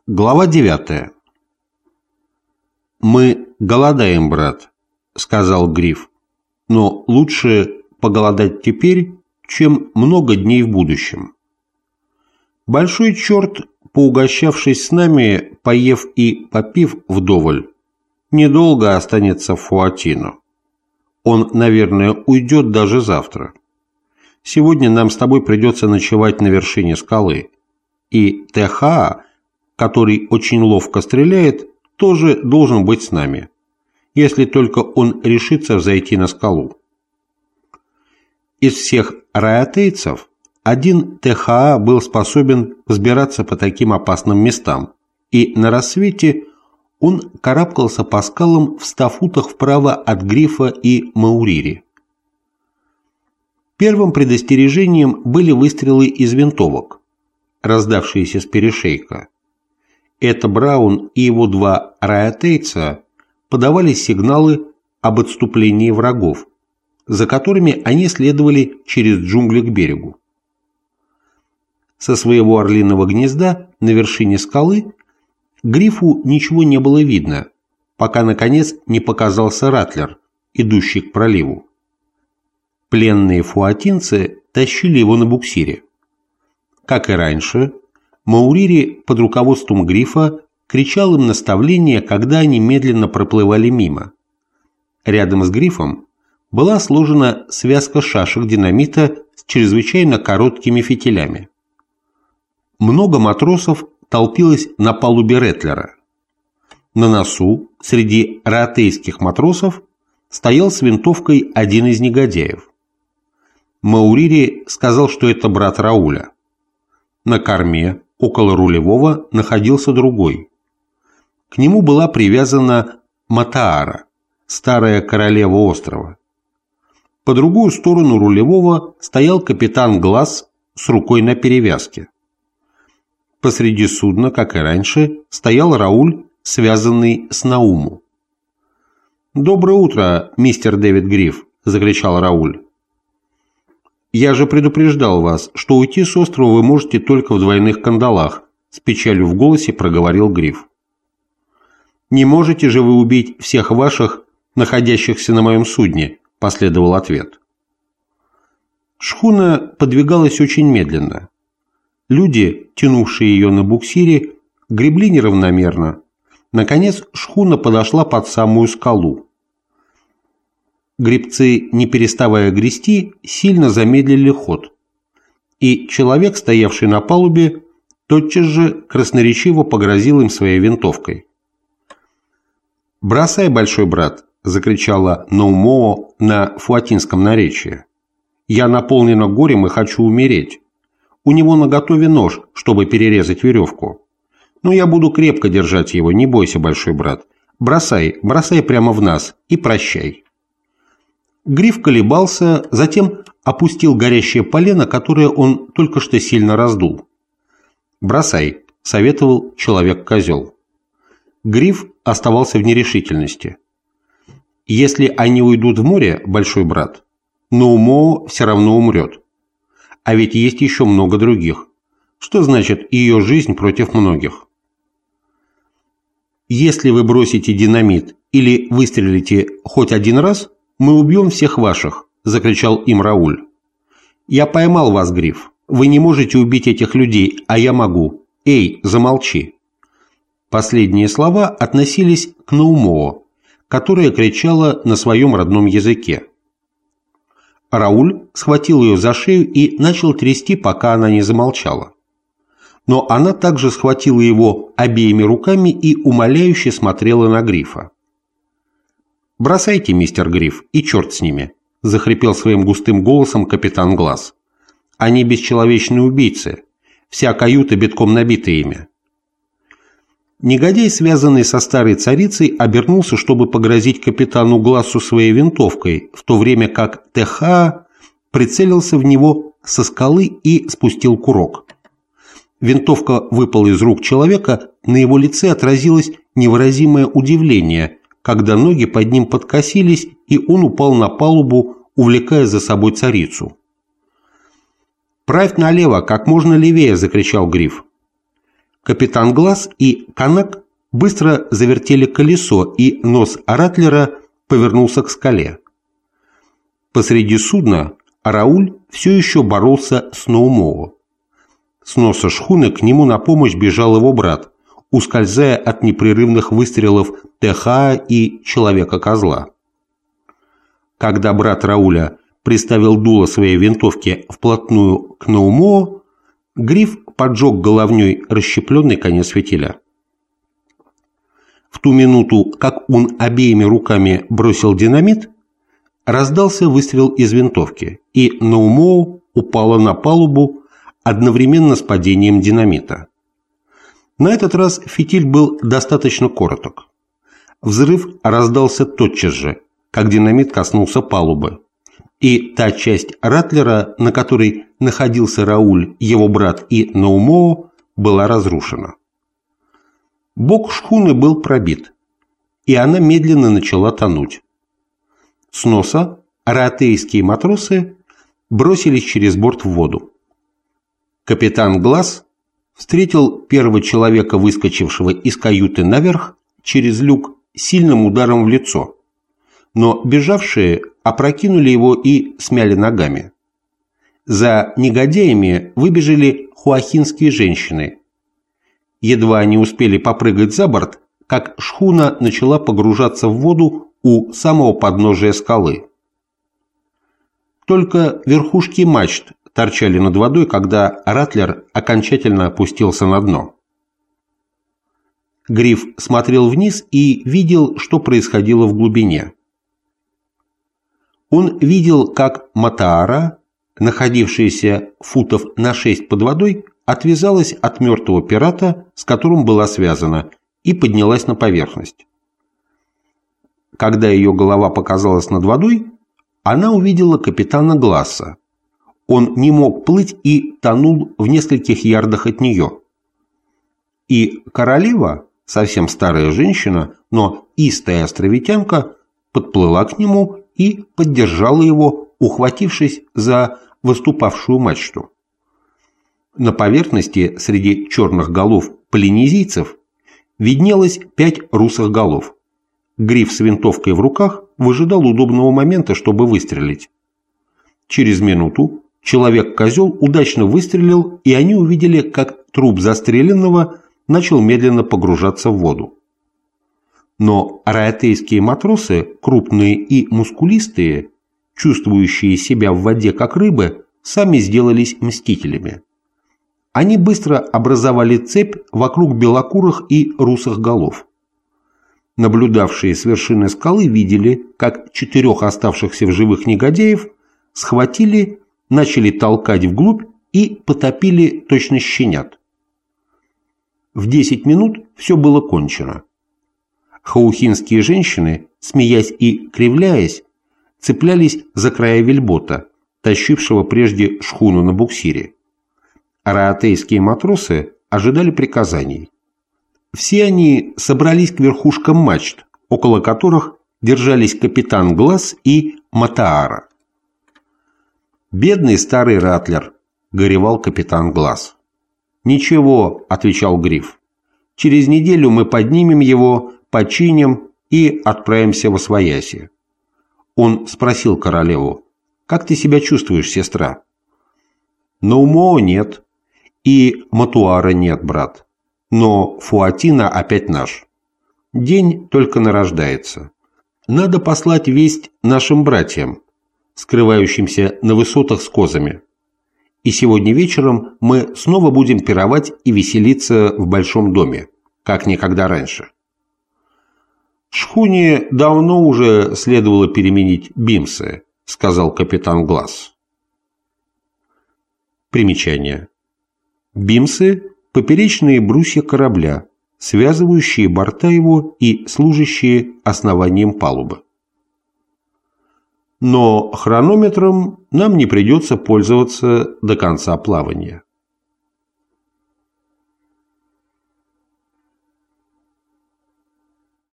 Глава 9. «Мы голодаем, брат», — сказал Гриф, — «но лучше поголодать теперь, чем много дней в будущем. Большой черт, поугощавшись с нами, поев и попив вдоволь, недолго останется в Фуатино. Он, наверное, уйдет даже завтра. Сегодня нам с тобой придется ночевать на вершине скалы, и Техаа, который очень ловко стреляет, тоже должен быть с нами, если только он решится взойти на скалу. Из всех раятейцев один Техаа был способен взбираться по таким опасным местам, и на рассвете он карабкался по скалам в 100 футах вправо от Грифа и Маурири. Первым предостережением были выстрелы из винтовок, раздавшиеся с перешейка. Это Браун и его два раятейца подавали сигналы об отступлении врагов, за которыми они следовали через джунгли к берегу. Со своего орлиного гнезда на вершине скалы Грифу ничего не было видно, пока, наконец, не показался Ратлер, идущий к проливу. Пленные фуатинцы тащили его на буксире. Как и раньше, Маурири под руководством Грифа кричал им наставления, когда они медленно проплывали мимо. Рядом с Грифом была сложена связка шашек динамита с чрезвычайно короткими фитилями. Много матросов толпилось на палубе Ретлера. На носу, среди раатейских матросов, стоял с винтовкой один из негодяев. Маурири сказал, что это брат Рауля. На корме, около рулевого, находился другой. К нему была привязана Матаара, старая королева острова. По другую сторону рулевого стоял капитан Глаз с рукой на перевязке. Посреди судна, как и раньше, стоял Рауль, связанный с Науму. «Доброе утро, мистер Дэвид Гриф!» – закричал Рауль. «Я же предупреждал вас, что уйти с острова вы можете только в двойных кандалах», – с печалью в голосе проговорил Гриф. «Не можете же вы убить всех ваших, находящихся на моем судне», – последовал ответ. Шхуна подвигалась очень медленно. Люди, тянувшие ее на буксире, гребли неравномерно. Наконец шхуна подошла под самую скалу. Гребцы, не переставая грести, сильно замедлили ход, и человек, стоявший на палубе, тотчас же красноречиво погрозил им своей винтовкой. «Бросай, большой брат!» – закричала Наумоо на фуатинском наречии. «Я наполнена горем и хочу умереть. У него наготове нож, чтобы перерезать веревку. Но я буду крепко держать его, не бойся, большой брат. Бросай, бросай прямо в нас и прощай». Гриф колебался, затем опустил горящее полено, которое он только что сильно раздул. «Бросай», — советовал человек-козел. Гриф оставался в нерешительности. «Если они уйдут в море, большой брат, Наумоо все равно умрет. А ведь есть еще много других. Что значит ее жизнь против многих? Если вы бросите динамит или выстрелите хоть один раз, мы убьем всех ваших», – закричал им Рауль. «Я поймал вас, Гриф. Вы не можете убить этих людей, а я могу. Эй, замолчи». Последние слова относились к Наумоо, которая кричала на своем родном языке. Рауль схватил ее за шею и начал трясти, пока она не замолчала. Но она также схватила его обеими руками и умоляюще смотрела на Грифа. «Бросайте, мистер Гриф, и черт с ними», – захрипел своим густым голосом капитан Глаз. «Они бесчеловечные убийцы. Вся каюта битком набита ими». Негодяй, связанный со старой царицей, обернулся, чтобы погрозить капитану Глазу своей винтовкой, в то время как Техаа прицелился в него со скалы и спустил курок. Винтовка выпала из рук человека, на его лице отразилось невыразимое удивление, когда ноги под ним подкосились, и он упал на палубу, увлекая за собой царицу. «Правь налево, как можно левее!» – закричал Гриф. Капитан Глаз и Канак быстро завертели колесо, и нос Ратлера повернулся к скале. Посреди судна Рауль все еще боролся с Ноумоо. С носа шхуны к нему на помощь бежал его брат, ускользая от непрерывных выстрелов Техаа и Человека-козла. Когда брат Рауля приставил дуло своей винтовки вплотную к Ноумоо, Гриф поджег головней расщепленный конец фитиля. В ту минуту, как он обеими руками бросил динамит, раздался выстрел из винтовки, и Ноумоо упала на палубу одновременно с падением динамита. На этот раз фитиль был достаточно короток. Взрыв раздался тотчас же, как динамит коснулся палубы, и та часть Ратлера, на которой находился Рауль, его брат и Ноумоо, была разрушена. Бок шхуны был пробит, и она медленно начала тонуть. С носа раотейские матросы бросились через борт в воду. Капитан Глаз встретил первого человека, выскочившего из каюты наверх, через люк сильным ударом в лицо, но бежавшие опрокинули его и смяли ногами. За негодяями выбежали хуахинские женщины. Едва они успели попрыгать за борт, как шхуна начала погружаться в воду у самого подножия скалы. Только верхушки мачт торчали над водой, когда Ратлер окончательно опустился на дно. Гриф смотрел вниз и видел, что происходило в глубине. Он видел, как Матаара, находившаяся футов на 6 под водой, отвязалась от мертвого пирата, с которым была связана, и поднялась на поверхность. Когда ее голова показалась над водой, она увидела капитана Гласса. Он не мог плыть и тонул в нескольких ярдах от нее. И королева, совсем старая женщина, но истая островитянка, подплыла к нему и поддержала его, ухватившись за выступавшую мачту. На поверхности среди черных голов полинезийцев виднелось 5 русых голов. Гриф с винтовкой в руках выжидал удобного момента, чтобы выстрелить. Через минуту Человек-козел удачно выстрелил, и они увидели, как труп застреленного начал медленно погружаться в воду. Но раотейские матросы, крупные и мускулистые, чувствующие себя в воде как рыбы, сами сделались мстителями. Они быстро образовали цепь вокруг белокурых и русых голов. Наблюдавшие с вершины скалы видели, как 4 оставшихся в живых негодяев схватили, начали толкать вглубь и потопили точно щенят. В 10 минут все было кончено. Хаухинские женщины, смеясь и кривляясь, цеплялись за края вельбота, тащившего прежде шхуну на буксире. Раотейские матросы ожидали приказаний. Все они собрались к верхушкам мачт, около которых держались капитан Глаз и Матаара. «Бедный старый Ратлер», — горевал капитан Глаз. «Ничего», — отвечал Гриф, — «через неделю мы поднимем его, починим и отправимся восвояси». Он спросил королеву: «Как ты себя чувствуешь, сестра?» «Ноумоо нет, и Матуара нет, брат, но Фуатина опять наш. День только нарождается. Надо послать весть нашим братьям, скрывающимся на высотах с козами. И сегодня вечером мы снова будем пировать и веселиться в большом доме, как никогда раньше». «Шхуне давно уже следовало переменить бимсы», — сказал капитан Глаз. Примечание. Бимсы — поперечные брусья корабля, связывающие борта его и служащие основанием палубы. Но хронометром нам не придется пользоваться до конца плавания.